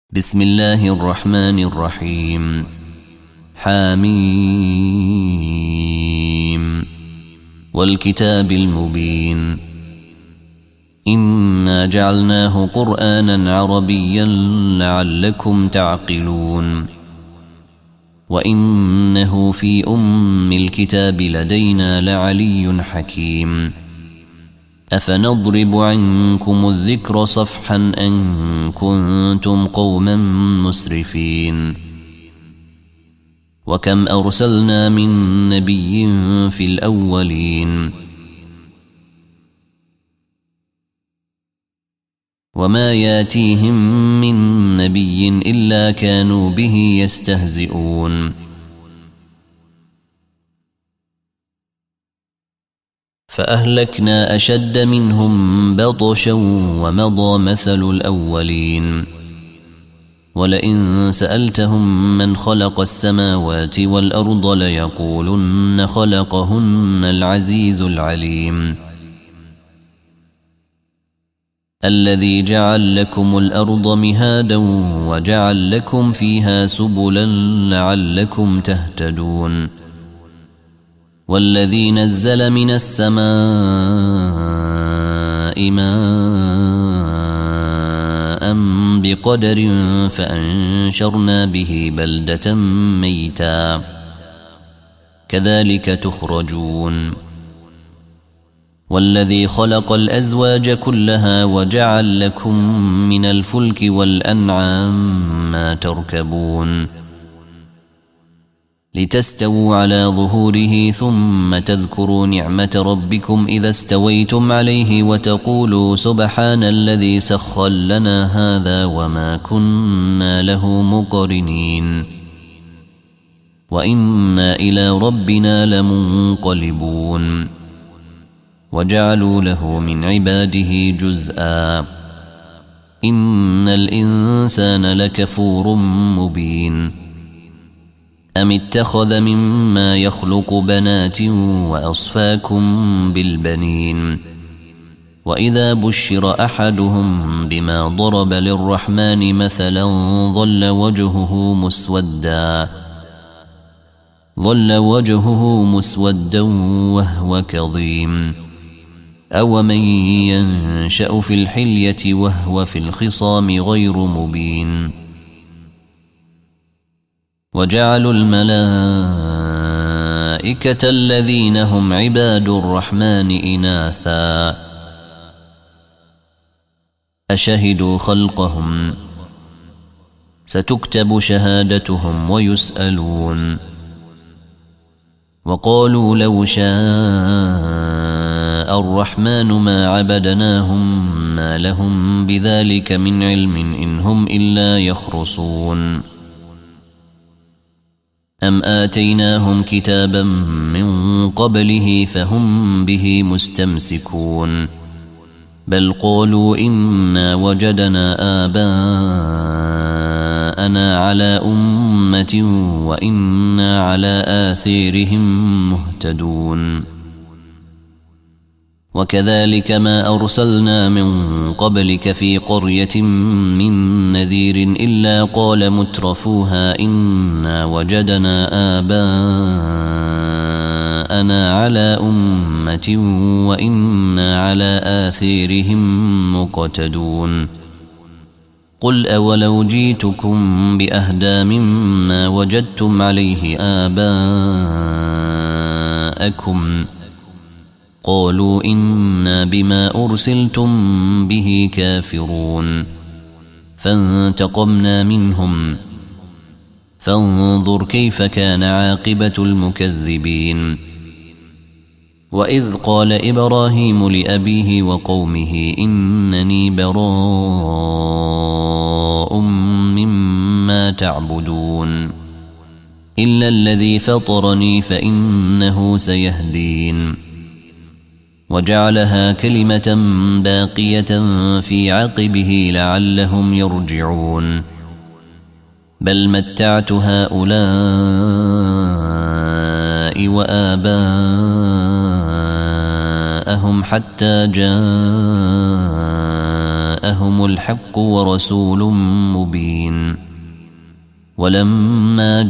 بسم الله الرحمن الرحيم. حميم والكتاب المبين. إنا جعلناه قرآنا عربيا لعلكم تعقلون. وإنه في أم الكتاب لدينا لعلي حكيم. أفنضرب عنكم الذكر صفحا أن كنتم قوما مسرفين. وكم أرسلنا من نبي في الأولين وما ياتيهم من نبي إلا كانوا به يستهزئون. فأهلكنا أشد منهم بطشا ومضى مثل الأولين. ولئن سألتهم من خلق السماوات والأرض ليقولن خلقهن العزيز العليم. الذي جعل لكم الأرض مهادا وجعل لكم فيها سبلا لعلكم تهتدون. والذي نزل من السماء ماء بقدر فأنشرنا به بلدة ميتا كذلك تخرجون. والذي خلق الأزواج كلها وجعل لكم من الفلك والأنعام ما تركبون لتستووا على ظهوره ثم تذكروا نعمة ربكم إذا استويتم عليه وتقولوا سبحان الذي سخر لنا هذا وما كنا له مقرنين وإنا إلى ربنا لمنقلبون. وجعلوا له من عباده جزءا إن الإنسان لكفور مبين. أم اتخذ مما يخلق بنات وأصفاكم بالبنين. وإذا بشر أحدهم بما ضرب للرحمن مثلا ظل وجهه مسودا وهو كظيم. أومن ينشأ في الحلية وهو في الخصام غير مبين. وجعلوا الملائكة الذين هم عباد الرحمن إناثا أشهدوا خلقهم ستكتب شهادتهم ويسألون. وقالوا لو شاء الرحمن ما عبدناهم ما لهم بذلك من علم إن هم إلا يخرصون. أم آتيناهم كتابا من قبله فهم به مستمسكون. بل قالوا إنا وجدنا آباءنا على أمة وإنا على آثارهم مهتدون. وكذلك ما أرسلنا من قبلك في قرية من نذير إلا قال مترفوها إنا وجدنا آباءنا على أمة وإنا على آثارهم مقتدون. قل أولو جيتكم بأهدى مما وجدتم عليه آباءكم قالوا إنا بما أرسلتم به كافرون. فانتقمنا منهم فانظر كيف كان عاقبة المكذبين. وإذ قال إبراهيم لأبيه وقومه إنني براء مما تعبدون إلا الذي فطرني فإنه سيهدين. وجعلها كلمة باقية في عقبه لعلهم يرجعون. بل متعت هؤلاء وآباءهم حتى جاءهم جاءهم الحق ورسول مبين ولما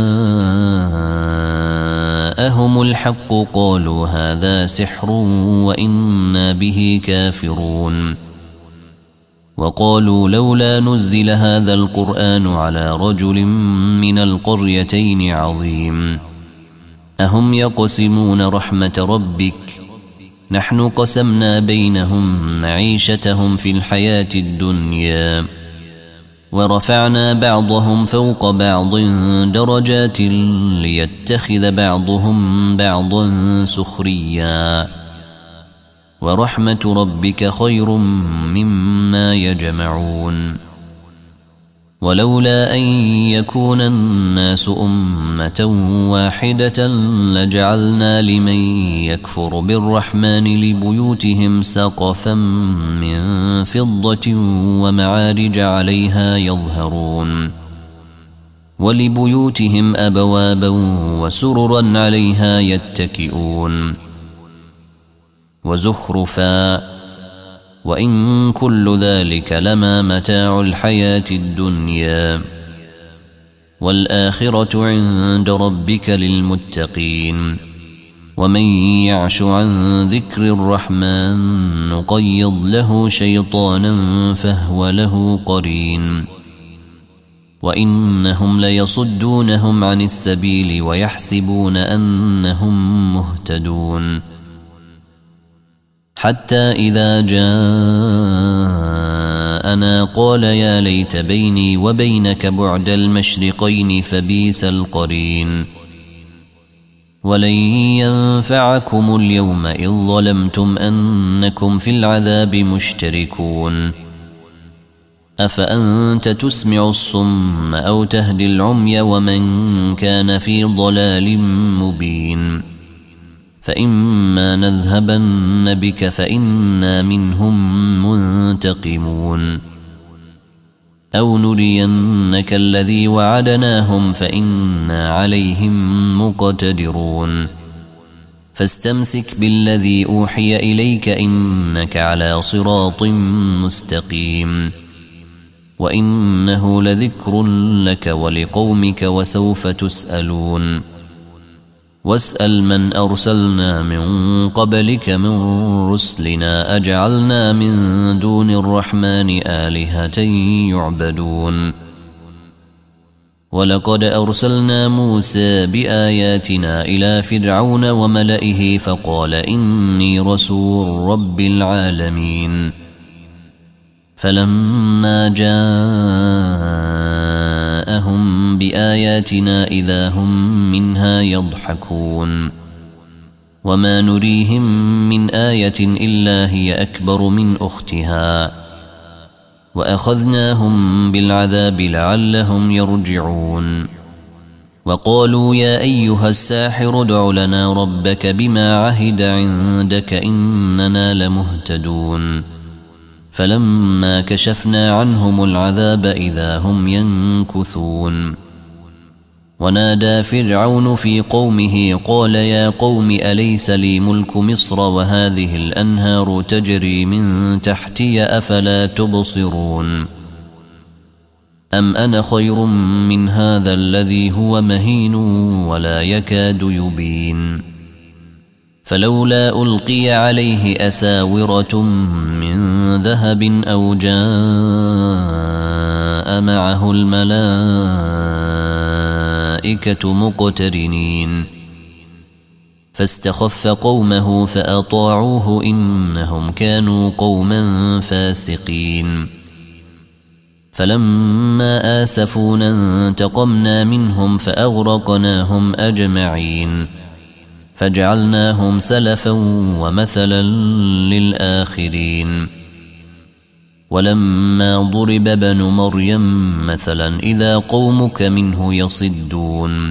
جاءهم الحق قالوا هذا سحر وإنا به كافرون وقالوا لولا نزل هذا القرآن على رجل من القريتين عظيم أهم يقسمون رحمة ربك نحن قسمنا بينهم معيشتهم في الحياة الدنيا ورفعنا بعضهم فوق بعض درجات ليتخذ بعضهم بعضا سخريا ورحمة ربك خير مما يجمعون ولولا أن يكون الناس أمة واحدة لجعلنا لمن يكفر بالرحمن لبيوتهم سقفا من فضة ومعارج عليها يظهرون ولبيوتهم أبوابا وسررا عليها يتكئون وزخرفا وإن كل ذلك لما متاع الحياة الدنيا والآخرة عند ربك للمتقين ومن يعش عن ذكر الرحمن نقيض له شيطانا فهو له قرين وإنهم ليصدونهم عن السبيل ويحسبون أنهم مهتدون حتى إذا جاءنا قال يا ليت بيني وبينك بعد المشرقين فبئس القرين ولن ينفعكم اليوم إذ ظلمتم أنكم في العذاب مشتركون أفأنت تسمع الصم أو تهدي العمي ومن كان في ضلال مبين فإما نذهبن بك فإنا منهم منتقمون أو نرينك الذي وعدناهم فإنا عليهم مقتدرون فاستمسك بالذي أوحي إليك إنك على صراط مستقيم وإنه لذكر لك ولقومك وسوف تسألون واسأل من أرسلنا من قبلك من رسلنا أجعلنا من دون الرحمن آلهة يعبدون ولقد أرسلنا موسى بآياتنا إلى فرعون وملئه فقال إني رسول رب العالمين فلما جاءهم بآياتنا إذا هم منها يضحكون وما نريهم من آية إلا هي أكبر من أختها وأخذناهم بالعذاب لعلهم يرجعون وقالوا يا أيها الساحر ادع لنا ربك بما عهد عندك إننا لمهتدون فلما كشفنا عنهم العذاب إذا هم ينكثون ونادى فرعون في قومه قال يا قوم أليس لي ملك مصر وهذه الأنهار تجري من تحتي أفلا تبصرون أم أنا خير من هذا الذي هو مهين ولا يكاد يبين فلولا ألقي عليه أساورة من ذهب أو جاء معه الملائكة مقترنين فاستخف قومه فأطاعوه إنهم كانوا قوما فاسقين فلما آسفونا انتقمنا منهم فأغرقناهم أجمعين فجعلناهم سلفا ومثلا للآخرين ولما ضرب ابن مريم مثلا إذا قومك منه يصدون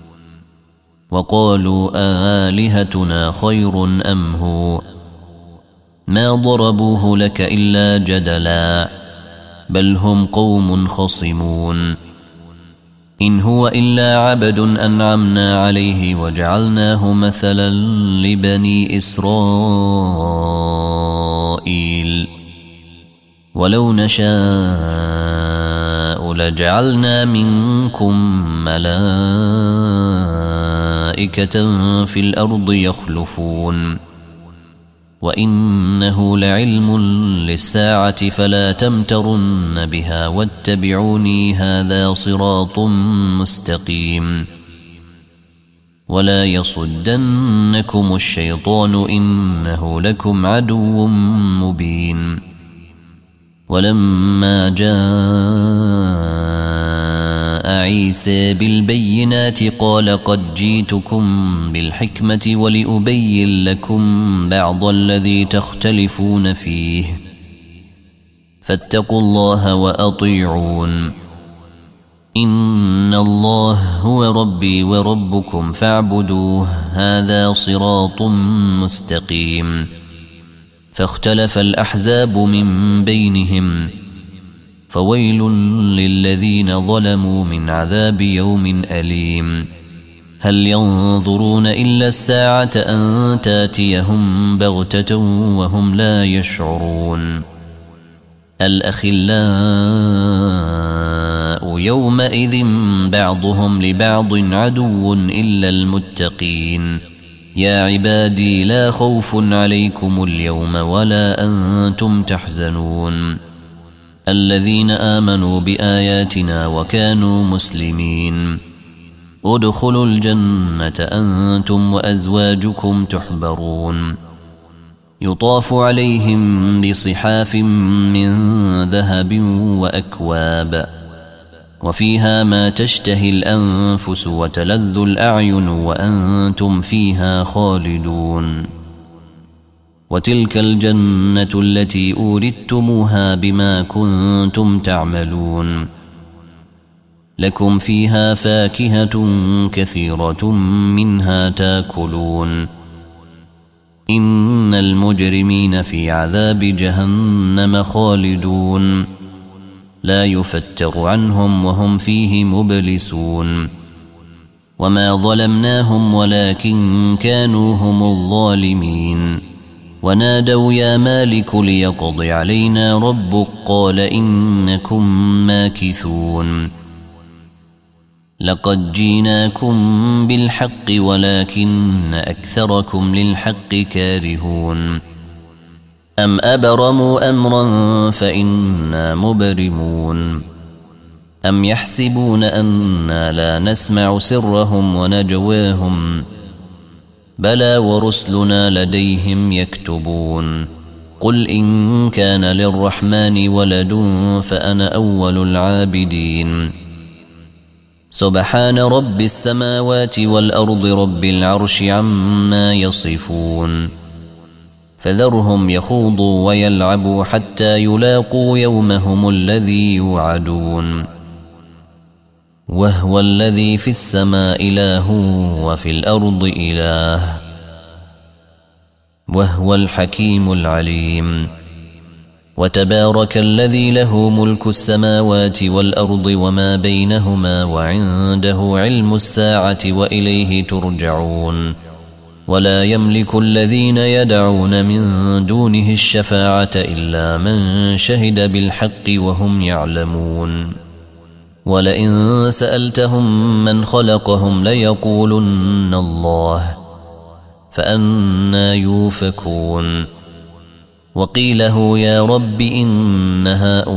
وقالوا آلهتنا خير أم هو ما ضربوه لك إلا جدلا بل هم قوم خصمون إن هو إلا عبد أنعمنا عليه وجعلناه مثلا لبني إسرائيل ولو نشاء لجعلنا منكم ملائكة في الأرض يخلفون وإنه لعلم للساعة فلا تمترن بها واتبعوني هذا صراط مستقيم ولا يصدنكم الشيطان إنه لكم عدو مبين ولما جاء عيسى بالبينات قال قد جئتكم بالحكمة ولأبين لكم بعض الذي تختلفون فيه فاتقوا الله وأطيعون إن الله هو ربي وربكم فاعبدوه هذا صراط مستقيم فاختلف الأحزاب من بينهم فويل للذين ظلموا من عذاب يوم أليم هل ينظرون إلا الساعة أن تاتيهم بغتة وهم لا يشعرون الأخلاء يومئذ بعضهم لبعض عدو إلا المتقين يا عبادي لا خوف عليكم اليوم ولا أنتم تحزنون الذين آمنوا بآياتنا وكانوا مسلمين ادخلوا الجنة أنتم وأزواجكم تحبرون يطاف عليهم بصحاف من ذهب وأكواب وفيها ما تشتهي الأنفس وتلذ الأعين وأنتم فيها خالدون وتلك الجنة التي أوردتموها بما كنتم تعملون لكم فيها فاكهة كثيرة منها تاكلون إن المجرمين في عذاب جهنم خالدون لا يفتر عنهم وهم فيه مبلسون وما ظلمناهم ولكن كانوا هم الظالمين ونادوا يا مالك ليقض علينا ربك قال إنكم ماكثون لقد جيناكم بالحق ولكن أكثركم للحق كارهون أم أبرموا أمرا فإنا مبرمون أم يحسبون أنا لا نسمع سرهم ونجواهم بلى ورسلنا لديهم يكتبون قل إن كان للرحمن ولد فأنا أول العابدين سبحان رب السماوات والأرض رب العرش عما يصفون فذرهم يخوضوا ويلعبوا حتى يلاقوا يومهم الذي يوعدون وهو الذي في السماء إله وفي الأرض إله وهو الحكيم العليم وتبارك الذي له ملك السماوات والأرض وما بينهما وعنده علم الساعة وإليه ترجعون ولا يملك الذين يدعون من دونه الشفاعة إلا من شهد بالحق وهم يعلمون ولئن سألتهم من خلقهم ليقولن الله فأنى يوفكون وقيله يا رب إن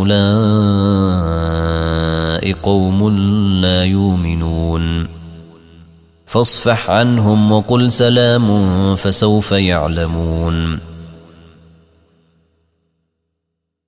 هؤلاء قوم لا يؤمنون فاصفح عنهم وقل سلام فسوف يعلمون